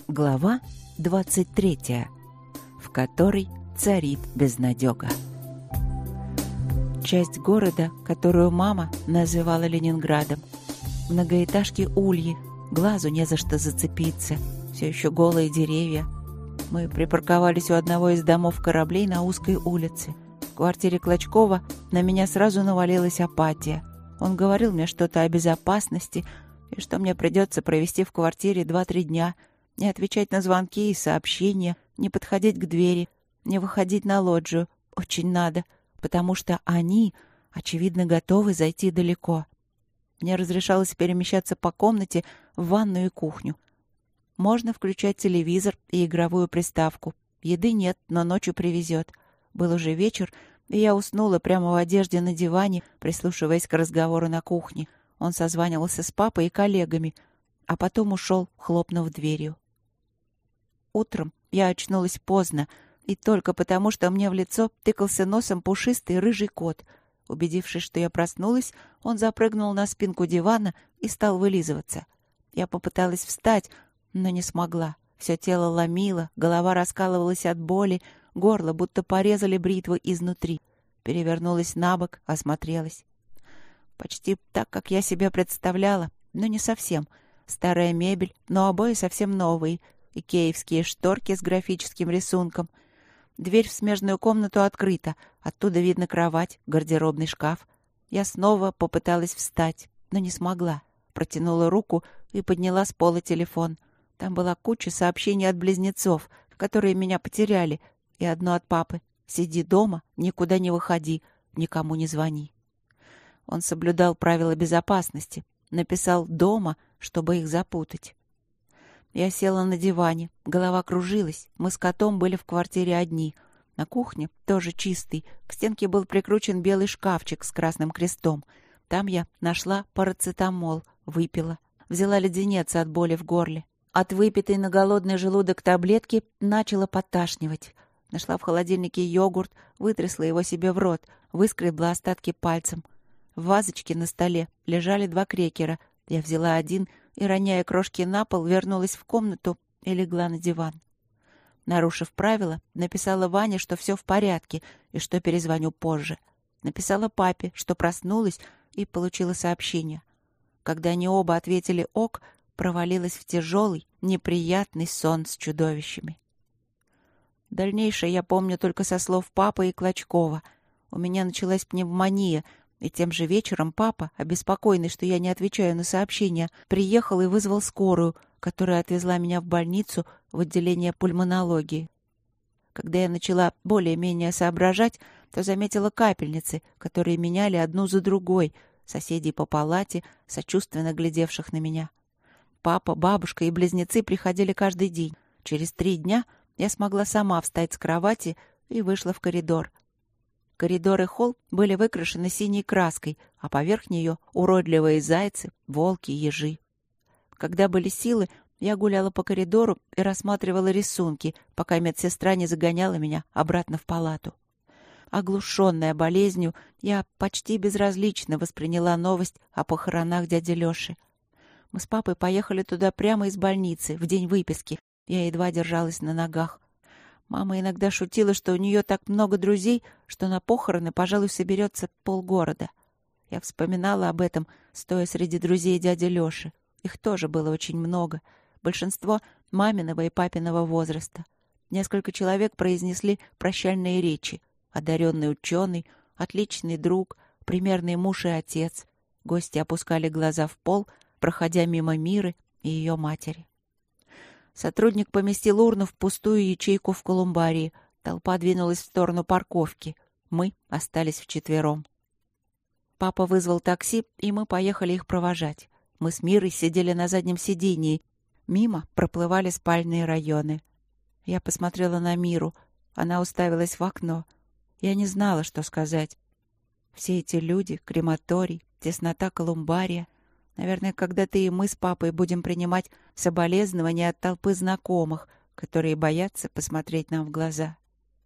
Глава 23, в которой царит безнадега. Часть города, которую мама называла Ленинградом. Многоэтажки ульи, глазу не за что зацепиться, все еще голые деревья. Мы припарковались у одного из домов кораблей на узкой улице. В квартире Клочкова на меня сразу навалилась апатия. Он говорил мне что-то о безопасности и что мне придется провести в квартире 2-3 дня, не отвечать на звонки и сообщения, не подходить к двери, не выходить на лоджию. Очень надо, потому что они, очевидно, готовы зайти далеко. Мне разрешалось перемещаться по комнате в ванную и кухню. Можно включать телевизор и игровую приставку. Еды нет, но ночью привезет. Был уже вечер, и я уснула прямо в одежде на диване, прислушиваясь к разговору на кухне. Он созванивался с папой и коллегами, а потом ушел, хлопнув дверью. Утром я очнулась поздно, и только потому, что мне в лицо тыкался носом пушистый рыжий кот. Убедившись, что я проснулась, он запрыгнул на спинку дивана и стал вылизываться. Я попыталась встать, но не смогла. Все тело ломило, голова раскалывалась от боли, горло будто порезали бритвой изнутри. Перевернулась на бок, осмотрелась. Почти так, как я себя представляла, но не совсем. Старая мебель, но обои совсем новые. Икеевские шторки с графическим рисунком. Дверь в смежную комнату открыта. Оттуда видно кровать, гардеробный шкаф. Я снова попыталась встать, но не смогла. Протянула руку и подняла с пола телефон. Там была куча сообщений от близнецов, которые меня потеряли, и одно от папы. «Сиди дома, никуда не выходи, никому не звони». Он соблюдал правила безопасности. Написал «дома», чтобы их запутать. Я села на диване, голова кружилась. Мы с котом были в квартире одни. На кухне, тоже чистый, к стенке был прикручен белый шкафчик с красным крестом. Там я нашла парацетамол, выпила. Взяла леденец от боли в горле. От выпитой на голодный желудок таблетки начала подташнивать. Нашла в холодильнике йогурт, вытрясла его себе в рот, выскребла остатки пальцем. В вазочке на столе лежали 2 крекера. Я взяла один и, роняя крошки на пол, вернулась в комнату и легла на диван. Нарушив правила, написала Ване, что все в порядке и что перезвоню позже. Написала папе, что проснулась, и получила сообщение. Когда они оба ответили «ок», провалилась в тяжелый, неприятный сон с чудовищами. Дальнейшее я помню только со слов папы и Клочкова. У меня началась пневмония, и тем же вечером папа, обеспокоенный, что я не отвечаю на сообщения, приехал и вызвал скорую, которая отвезла меня в больницу в отделение пульмонологии. Когда я начала более-менее соображать, то заметила капельницы, которые меняли одну за другой, соседей по палате, сочувственно глядевших на меня. Папа, бабушка и близнецы приходили каждый день. Через 3 дня я смогла сама встать с кровати и вышла в коридор. Коридор и холл были выкрашены синей краской, а поверх нее уродливые зайцы, волки, ежи. Когда были силы, я гуляла по коридору и рассматривала рисунки, пока медсестра не загоняла меня обратно в палату. Оглушенная болезнью, я почти безразлично восприняла новость о похоронах дяди Леши. Мы с папой поехали туда прямо из больницы, в день выписки. Я едва держалась на ногах. Мама иногда шутила, что у нее так много друзей, что на похороны, пожалуй, соберется полгорода. Я вспоминала об этом, стоя среди друзей дяди Леши. Их тоже было очень много. Большинство маминого и папиного возраста. Несколько человек произнесли прощальные речи. Одаренный ученый, отличный друг, примерный муж и отец. Гости опускали глаза в пол, проходя мимо Миры и ее матери. Сотрудник поместил урну в пустую ячейку в колумбарии. Толпа двинулась в сторону парковки. Мы остались вчетвером. Папа вызвал такси, и мы поехали их провожать. Мы с Мирой сидели на заднем сидении. Мимо проплывали спальные районы. Я посмотрела на Миру. Она уставилась в окно. Я не знала, что сказать. Все эти люди, крематорий, теснота колумбария. Наверное, когда-то и мы с папой будем принимать соболезнования от толпы знакомых, которые боятся посмотреть нам в глаза.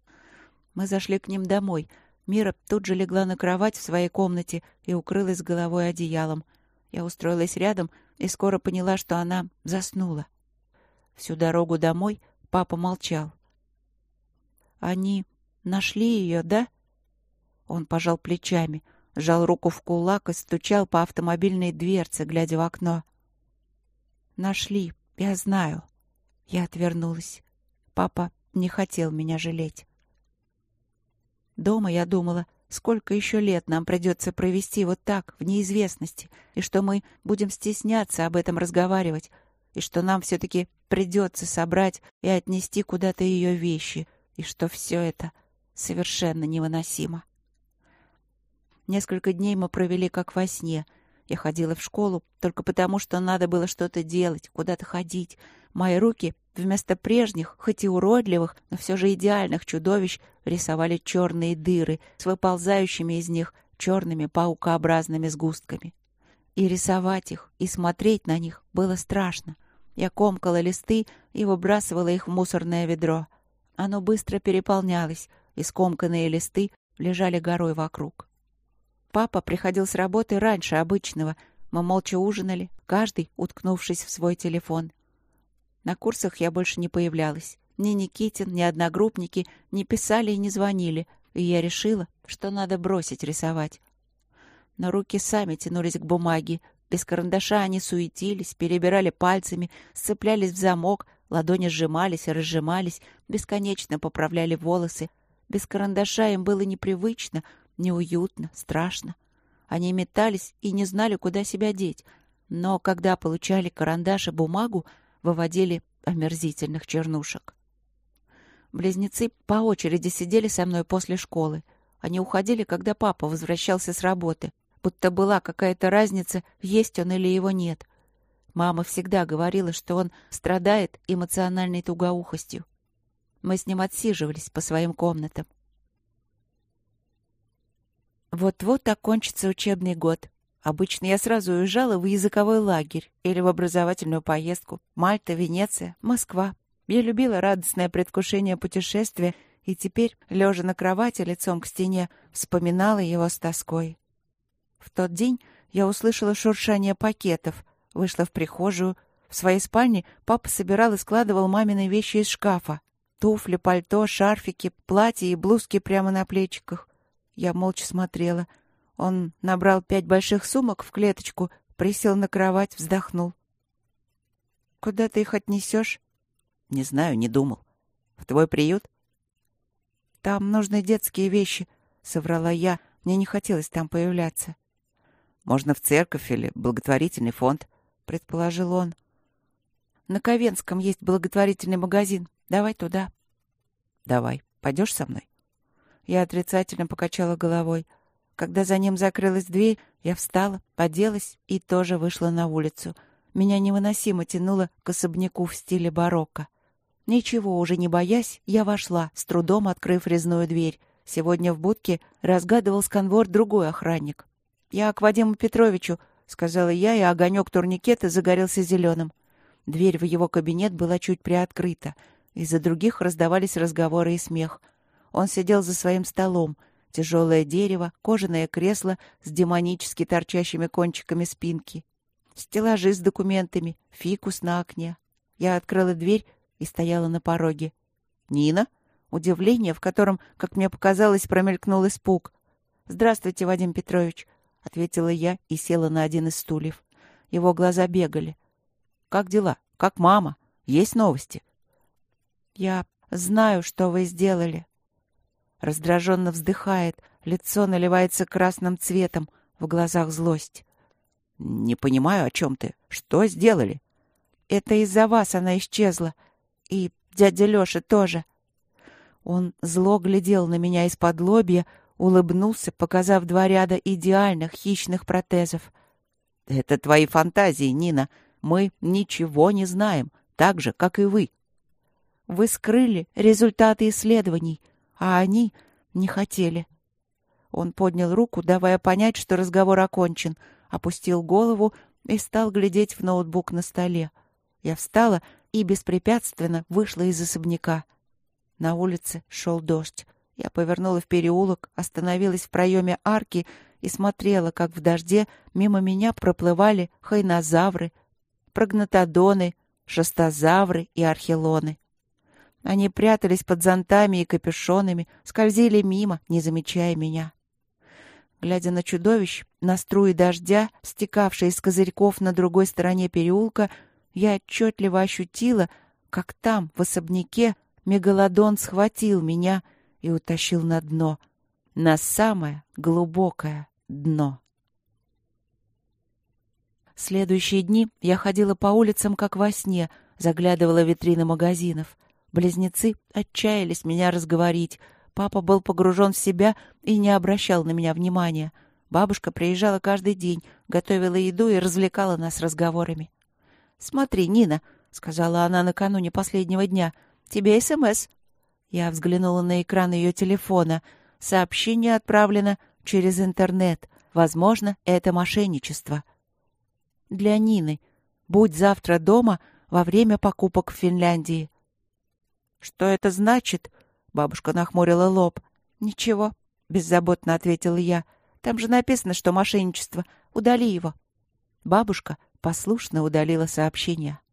Мы зашли к ним домой. Мира тут же легла на кровать в своей комнате и укрылась головой одеялом. Я устроилась рядом и скоро поняла, что она заснула. Всю дорогу домой папа молчал. «Они нашли ее, да?» Он пожал плечами, сжал руку в кулак и стучал по автомобильной дверце, глядя в окно. «Нашли, я знаю». Я отвернулась. Папа не хотел меня жалеть. Дома я думала, сколько еще лет нам придется провести вот так, в неизвестности, и что мы будем стесняться об этом разговаривать, и что нам все-таки придется собрать и отнести куда-то ее вещи, и что все это совершенно невыносимо. Несколько дней мы провели как во сне. Я ходила в школу только потому, что надо было что-то делать, куда-то ходить. Мои руки вместо прежних, хоть и уродливых, но все же идеальных чудовищ, рисовали черные дыры с выползающими из них черными паукообразными сгустками. И рисовать их, и смотреть на них было страшно. Я комкала листы и выбрасывала их в мусорное ведро. Оно быстро переполнялось, и скомканные листы лежали горой вокруг. Папа приходил с работы раньше обычного. Мы молча ужинали, каждый уткнувшись в свой телефон. На курсах я больше не появлялась. Ни Никитин, ни одногруппники не писали и не звонили, и я решила, что надо бросить рисовать. Но руки сами тянулись к бумаге. Без карандаша они суетились, перебирали пальцами, сцеплялись в замок, ладони сжимались и разжимались, бесконечно поправляли волосы. Без карандаша им было непривычно, неуютно, страшно. Они метались и не знали, куда себя деть. Но когда получали карандаш и бумагу, выводили омерзительных чернушек. Близнецы по очереди сидели со мной после школы. Они уходили, когда папа возвращался с работы, будто была какая-то разница, есть он или его нет. Мама всегда говорила, что он страдает эмоциональной тугоухостью. Мы с ним отсиживались по своим комнатам. Вот-вот окончится учебный год. Обычно я сразу уезжала в языковой лагерь или в образовательную поездку. Мальта, Венеция, Москва. Я любила радостное предвкушение путешествия и теперь, лежа на кровати лицом к стене, вспоминала его с тоской. В тот день я услышала шуршание пакетов, вышла в прихожую. В своей спальне папа собирал и складывал мамины вещи из шкафа. Туфли, пальто, шарфики, платья и блузки прямо на плечиках. Я молча смотрела. Он набрал 5 больших сумок в клеточку, присел на кровать, вздохнул. «Куда ты их отнесешь?» «Не знаю, не думал. В твой приют?» «Там нужны детские вещи», — соврала я. Мне не хотелось там появляться. «Можно в церковь или благотворительный фонд», — предположил он. «На Ковенском есть благотворительный магазин. Давай туда». «Давай. Пойдешь со мной?» Я отрицательно покачала головой. Когда за ним закрылась дверь, я встала, оделась и тоже вышла на улицу. Меня невыносимо тянуло к особняку в стиле барокко. Ничего уже не боясь, я вошла, с трудом открыв резную дверь. Сегодня в будке разгадывал сканвор другой охранник. «Я к Вадиму Петровичу», — сказала я, и огонек турникета загорелся зеленым. Дверь в его кабинет была чуть приоткрыта. Из-за других раздавались разговоры и смех. Он сидел за своим столом. Тяжелое дерево, кожаное кресло с демонически торчащими кончиками спинки. Стеллажи с документами, фикус на окне. Я открыла дверь и стояла на пороге. «Нина?» Удивление, в котором, как мне показалось, промелькнул испуг. «Здравствуйте, Вадим Петрович», — ответила я и села на один из стульев. Его глаза бегали. «Как дела? Как мама? Есть новости?» «Я знаю, что вы сделали». Раздраженно вздыхает, лицо наливается красным цветом, в глазах злость. «Не понимаю, о чем ты. Что сделали?» «Это из-за вас она исчезла. И дядя Леша тоже». Он зло глядел на меня из-под лобья, улыбнулся, показав 2 ряда идеальных хищных протезов. «Это твои фантазии, Нина. Мы ничего не знаем, так же, как и вы». «Вы скрыли результаты исследований, а они не хотели». Он поднял руку, давая понять, что разговор окончен, опустил голову и стал глядеть в ноутбук на столе. Я встала и беспрепятственно вышла из особняка. На улице шел дождь. Я повернула в переулок, остановилась в проеме арки и смотрела, как в дожде мимо меня проплывали хайнозавры, прогнатодоны, шестозавры и архелоны. Они прятались под зонтами и капюшонами, скользили мимо, не замечая меня. Глядя на чудовищ, на струи дождя, стекавшие из козырьков на другой стороне переулка, я отчетливо ощутила, как там, в особняке, мегалодон схватил меня и утащил на дно, на самое глубокое дно. Следующие дни я ходила по улицам, как во сне, заглядывала в витрины магазинов. Близнецы отчаялись меня разговорить. Папа был погружен в себя и не обращал на меня внимания. Бабушка приезжала каждый день, готовила еду и развлекала нас разговорами. «Смотри, Нина», — сказала она накануне последнего дня, — «тебе СМС». Я взглянула на экран ее телефона. Сообщение отправлено через интернет. Возможно, это мошенничество. Для Нины. Будь завтра дома во время покупок в Финляндии. «Что это значит?» — бабушка нахмурила лоб. «Ничего», — беззаботно ответила я. «Там же написано, что мошенничество. Удали его». Бабушка послушно удалила сообщение.